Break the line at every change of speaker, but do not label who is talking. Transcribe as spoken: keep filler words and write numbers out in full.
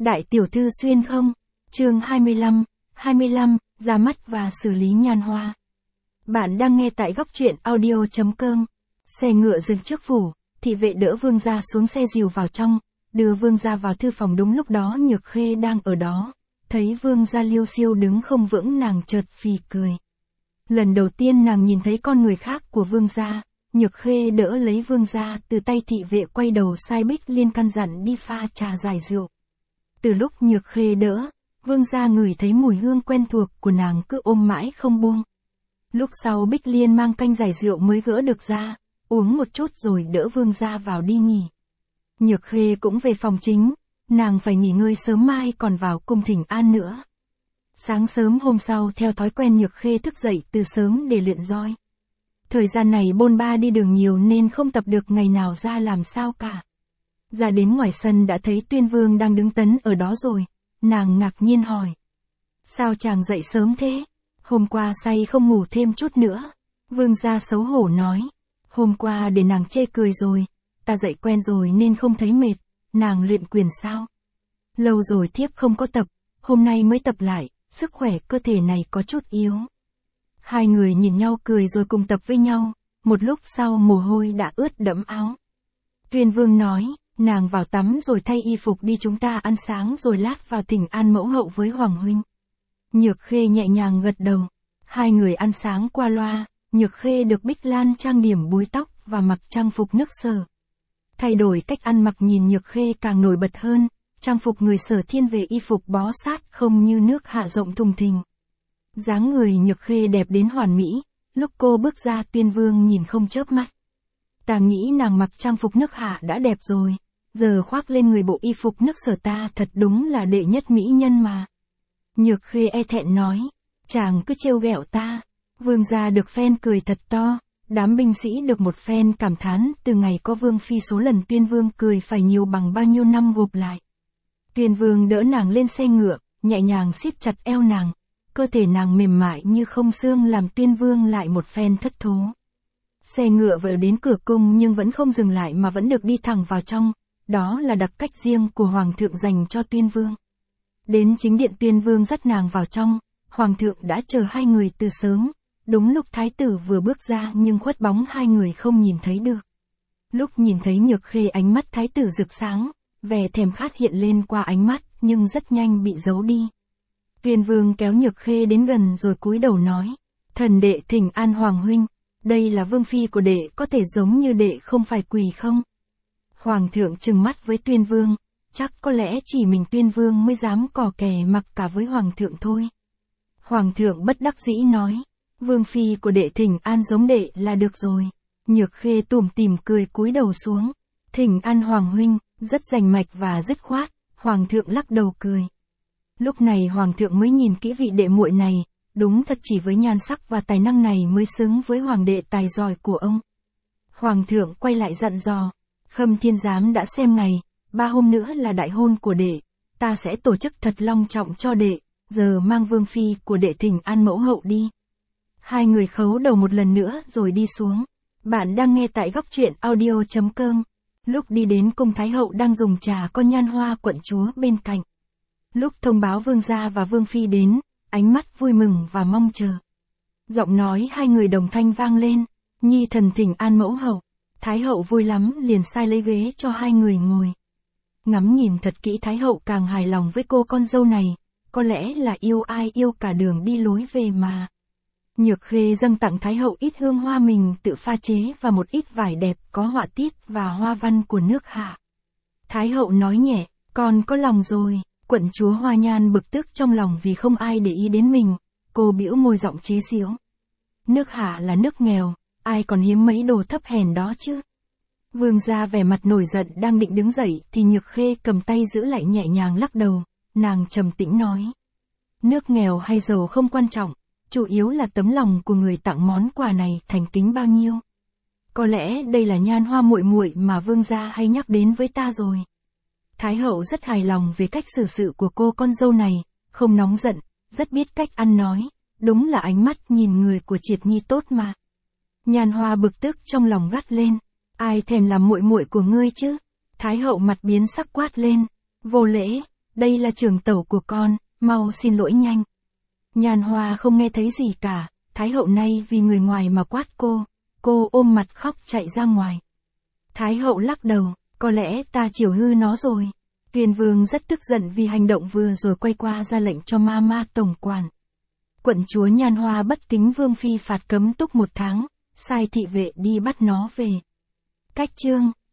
Đại tiểu thư xuyên không? Chương hai mươi lăm, hai mươi lăm, ra mắt và xử lý nhan hoa. Bạn đang nghe tại góc truyện audio chấm com. Xe ngựa dừng trước phủ, thị vệ đỡ vương gia xuống xe dìu vào trong, đưa vương gia vào thư phòng. Đúng lúc đó Nhược Khê đang ở đó, thấy vương gia liêu xiêu đứng không vững, nàng chợt phì cười. Lần đầu tiên nàng nhìn thấy con người khác của vương gia, Nhược Khê đỡ lấy vương gia từ tay thị vệ, quay đầu sai Bích Liên căn dặn đi pha trà giải rượu. Từ lúc Nhược Khê đỡ, vương gia ngửi thấy mùi hương quen thuộc của nàng cứ ôm mãi không buông. Lúc sau Bích Liên mang canh giải rượu mới gỡ được ra, uống một chút rồi đỡ vương gia vào đi nghỉ. Nhược Khê cũng về phòng chính, nàng phải nghỉ ngơi sớm mai còn vào cung thỉnh an nữa. Sáng sớm hôm sau theo thói quen Nhược Khê thức dậy từ sớm để luyện roi. Thời gian này bôn ba đi đường nhiều nên không tập được ngày nào ra làm sao cả. Ra đến ngoài sân đã thấy Tuyên Vương đang đứng tấn ở đó rồi, nàng ngạc nhiên hỏi. Sao chàng dậy sớm thế? Hôm qua say không ngủ thêm chút nữa. Vương gia xấu hổ nói. Hôm qua để nàng chê cười rồi, ta dậy quen rồi nên không thấy mệt. Nàng luyện quyền sao? Lâu rồi thiếp không có tập, hôm nay mới tập lại, sức khỏe cơ thể này có chút yếu. Hai người nhìn nhau cười rồi cùng tập với nhau, một lúc sau mồ hôi đã ướt đẫm áo. Tuyên Vương nói, nàng vào tắm rồi thay y phục đi, chúng ta ăn sáng rồi lát vào thỉnh an mẫu hậu với Hoàng huynh. Nhược Khê nhẹ nhàng gật đầu. Hai người ăn sáng qua loa, Nhược Khê được Bích Lan trang điểm búi tóc và mặc trang phục nước Sở. Thay đổi cách ăn mặc nhìn Nhược Khê càng nổi bật hơn, trang phục người Sở thiên về y phục bó sát không như nước Hạ rộng thùng thình. Dáng người Nhược Khê đẹp đến hoàn mỹ, lúc cô bước ra Tuyên Vương nhìn không chớp mắt. Ta nghĩ nàng mặc trang phục nước Hạ đã đẹp rồi, giờ khoác lên người bộ y phục nước Sở ta thật đúng là đệ nhất mỹ nhân mà. Nhược Khê e thẹn nói, chàng cứ trêu ghẹo ta. Vương gia được phen cười thật to, đám binh sĩ được một phen cảm thán, từ ngày có Vương phi số lần Tuyên Vương cười phải nhiều bằng bao nhiêu năm gộp lại. Tuyên Vương đỡ nàng lên xe ngựa, nhẹ nhàng siết chặt eo nàng, cơ thể nàng mềm mại như không xương làm Tuyên Vương lại một phen thất thố. Xe ngựa vừa đến cửa cung nhưng vẫn không dừng lại mà vẫn được đi thẳng vào trong, đó là đặc cách riêng của Hoàng thượng dành cho Tuyên Vương. Đến chính điện Tuyên Vương dắt nàng vào trong, Hoàng thượng đã chờ hai người từ sớm, đúng lúc thái tử vừa bước ra nhưng khuất bóng hai người không nhìn thấy được. Lúc nhìn thấy Nhược Khê ánh mắt thái tử rực sáng, vẻ thèm khát hiện lên qua ánh mắt nhưng rất nhanh bị giấu đi. Tuyên Vương kéo Nhược Khê đến gần rồi cúi đầu nói, thần đệ thỉnh an Hoàng huynh, đây là vương phi của đệ, có thể giống như đệ không phải quỳ không? Hoàng thượng trừng mắt với Tuyên Vương, chắc có lẽ chỉ mình Tuyên Vương mới dám cò kè mặc cả với Hoàng thượng thôi. Hoàng thượng bất đắc dĩ nói, vương phi của đệ thỉnh an giống đệ là được rồi. Nhược Khê tủm tỉm cười cúi đầu xuống, thỉnh an Hoàng huynh, rất rành mạch và dứt khoát. Hoàng thượng lắc đầu cười. Lúc này Hoàng thượng mới nhìn kỹ vị đệ muội này, đúng thật chỉ với nhan sắc và tài năng này mới xứng với Hoàng đệ tài giỏi của ông. Hoàng thượng quay lại dặn dò, Khâm Thiên Giám đã xem ngày, ba hôm nữa là đại hôn của đệ, ta sẽ tổ chức thật long trọng cho đệ, giờ mang vương phi của đệ thỉnh an mẫu hậu đi. Hai người khấu đầu một lần nữa rồi đi xuống. Bạn đang nghe tại góc truyện audio chấm com. Lúc đi đến cung Thái hậu đang dùng trà có Nhan Hoa quận chúa bên cạnh. Lúc thông báo vương gia và vương phi đến, ánh mắt vui mừng và mong chờ. Giọng nói hai người đồng thanh vang lên, nhi thần thỉnh an mẫu hậu. Thái hậu vui lắm liền sai lấy ghế cho hai người ngồi. Ngắm nhìn thật kỹ Thái hậu càng hài lòng với cô con dâu này, có lẽ là yêu ai yêu cả đường đi lối về mà. Nhược Khê dâng tặng Thái hậu ít hương hoa mình tự pha chế và một ít vải đẹp có họa tiết và hoa văn của nước Hạ. Thái hậu nói nhẹ, con có lòng rồi. Quận chúa Hoa Nhan bực tức trong lòng vì không ai để ý đến mình, cô bĩu môi giọng chế giễu. Nước Hạ là nước nghèo, ai còn hiếm mấy đồ thấp hèn đó chứ. Vương gia vẻ mặt nổi giận đang định đứng dậy thì Nhược Khê cầm tay giữ lại nhẹ nhàng lắc đầu, nàng trầm tĩnh nói. Nước nghèo hay giàu không quan trọng, chủ yếu là tấm lòng của người tặng món quà này thành kính bao nhiêu. Có lẽ đây là Nhan Hoa muội muội mà vương gia hay nhắc đến với ta rồi. Thái hậu rất hài lòng về cách xử sự của cô con dâu này, không nóng giận, rất biết cách ăn nói, đúng là ánh mắt nhìn người của Triệt Nhi tốt mà. Nhan Hoa bực tức trong lòng gắt lên, ai thèm làm muội muội của ngươi chứ? Thái hậu mặt biến sắc quát lên, vô lễ, đây là trưởng tẩu của con, mau xin lỗi nhanh. Nhàn Hoa không nghe thấy gì cả, Thái hậu nay vì người ngoài mà quát cô, cô ôm mặt khóc chạy ra ngoài. Thái hậu lắc đầu, có lẽ ta chiều hư nó rồi. Tuyền Vương rất tức giận vì hành động vừa rồi, quay qua ra lệnh cho ma ma tổng quản. Quận chúa Nhàn Hoa bất kính Vương phi phạt cấm túc một tháng, sai thị vệ đi bắt nó về. Cách chương